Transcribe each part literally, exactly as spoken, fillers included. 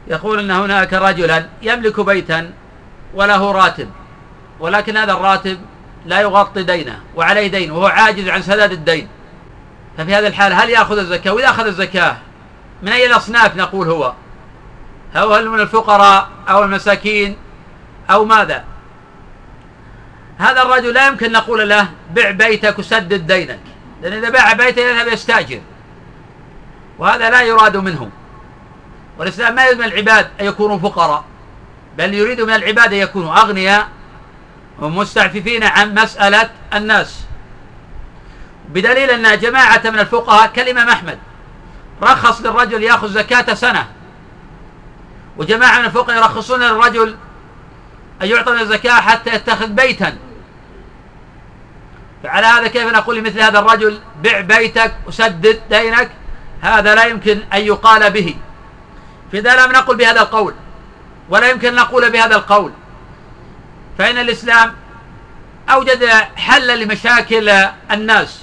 يقول أن هناك رجلا يملك بيتا وله راتب، ولكن هذا الراتب لا يغطي دينه وعليه دين وهو عاجز عن سداد الدين. ففي هذا الحال هل يأخذ الزكاة؟ وإذا أخذ الزكاة من أي الأصناف نقول هو؟ هل من الفقراء أو المساكين أو ماذا؟ هذا الرجل لا يمكن نقول له بع بيتك وسدد دينك، لأن إذا باع بيته يذهب يستأجر، وهذا لا يراد منه. والإسلام ما يريد من العباد أن يكونوا فقراء، بل يريد من العباد أن يكونوا أغنياء ومستعففين عن مسألة الناس، بدليل أن جماعة من الفقهاء كالإمام أحمد رخص للرجل يأخذ زكاة سنة، وجماعة من الفقهاء يرخصون للرجل أن يعطى من الزكاة حتى يتخذ بيتا. فعلى هذا كيف نقول لمثل هذا الرجل بع بيتك وسدد دينك؟ هذا لا يمكن أن يقال به. فإذا لم نقل بهذا القول ولا يمكن نقول بهذا القول، فإن الإسلام أوجد حلا لمشاكل الناس.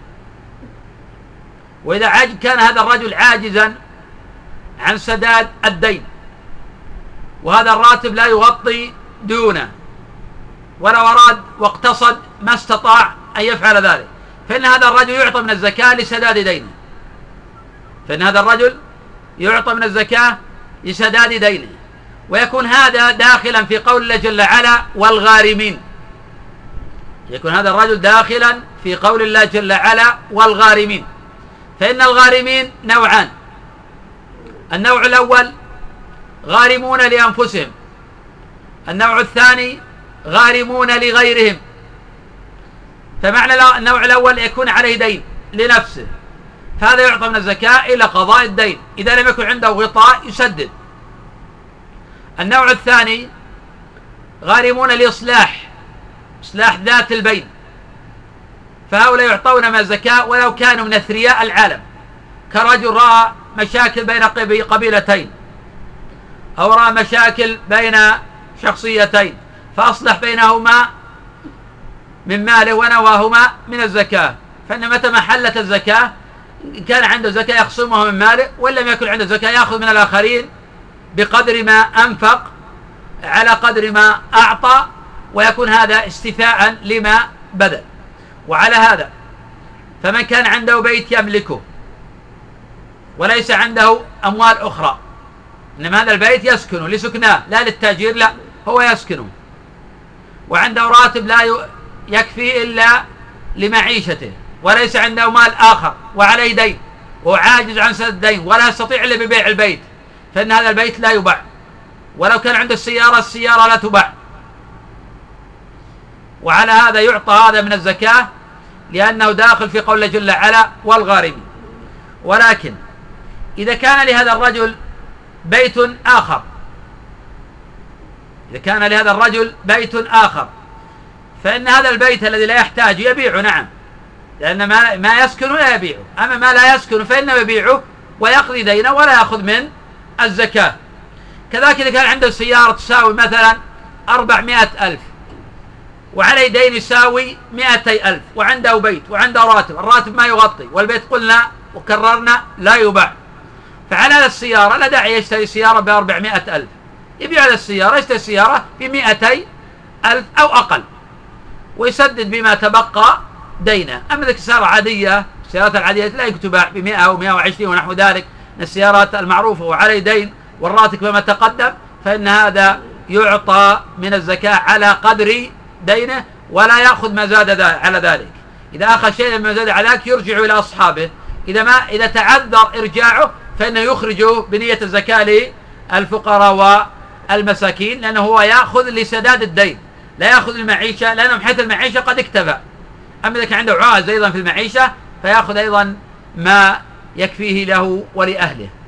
وإذا عجز كان هذا الرجل عاجزا عن سداد الدين، وهذا الراتب لا يغطي ديونه، ولو أراد واقتصد ما استطاع أن يفعل ذلك، فإن هذا الرجل يعطى من الزكاة لسداد دينه فإن هذا الرجل يعطى من الزكاة لسداد دينه ويكون هذا داخلا في قول الله جل وعلا والغارمين. يكون هذا الرجل داخلا في قول الله جل وعلا والغارمين. فإن الغارمين نوعان: النوع الأول غارمون لأنفسهم، النوع الثاني غارمون لغيرهم. فمعنى النوع الأول يكون عليه دين لنفسه، فهذا يعطى من الزكاة إلى قضاء الدين، إذا لم يكن عنده غطاء يسدد. النوع الثاني غارمون لإصلاح إصلاح ذات البين، فهؤلاء يعطون من الزكاة ولو كانوا من أثرياء العالم، كرجل رأى مشاكل بين قبيلتين أو رأى مشاكل بين شخصيتين فأصلح بينهما من ماله ونواهما من الزكاة، فإن متى ما حلت الزكاة إن كان عنده زكاة يخصمها من ماله، وإن لم يكن عنده زكاة يأخذ من الآخرين بقدر ما أنفق على قدر ما أعطى، ويكون هذا استيفاء لما بذل. وعلى هذا فمن كان عنده بيت يملكه وليس عنده أموال أخرى، إنما هذا البيت يسكنه لسكناه لا للتأجير، لا هو يسكنه، وعنده راتب لا يكفي إلا لمعيشته، وليس عنده مال آخر وعليه دين وعاجز عن سداد الدين ولا يستطيع إلا ببيع البيت، فإن هذا البيت لا يباع. ولو كان عنده السيارة السيارة لا تباع. وعلى هذا يعطى هذا من الزكاة لأنه داخل في قول الله جل وعلا والغارمين. ولكن إذا كان لهذا الرجل بيت آخر إذا كان لهذا الرجل بيت آخر فإن هذا البيت الذي لا يحتاج يبيعه، نعم، لأن ما, ما يسكن لا يبيعه، أما ما لا يسكن فإنه يبيعه ويقضي دينه ولا يأخذ من الزكاة. كذلك إذا كان عنده سيارة تساوي مثلا أربعمائة ألف وعليه دين يساوي مائتي ألف، وعنده بيت وعنده راتب، الراتب ما يغطي، والبيت قلنا وكررنا لا يباع، فعلى هذا السيارة لا داعي يشتري سيارة بأربعمائة ألف، يبيع هذا السيارة يشتري السيارة بمائتي ألف أو أقل ويسدد بما تبقى دينه. أما ذلك السيارة عادية، السيارات العادية لا تباع بمائة أو مائة وعشرين ونحو ذلك من السيارات المعروفة وعليه دين والراتب كما تقدم، فإن هذا يعطى من الزكاة على قدر دينه ولا يأخذ ما زاد على ذلك. إذا أخذ شيئا ما زاد على ذلك يرجع إلى أصحابه، إذا ما إذا تعذر إرجاعه فإنه يخرجه بنية الزكاة للفقراء والمساكين، لأنه هو يأخذ لسداد الدين لا يأخذ المعيشة، لأنه من حيث المعيشة قد اكتفى. أما إذا كان عنده عائز أيضا في المعيشة فيأخذ أيضا ما يكفيه له ولأهله.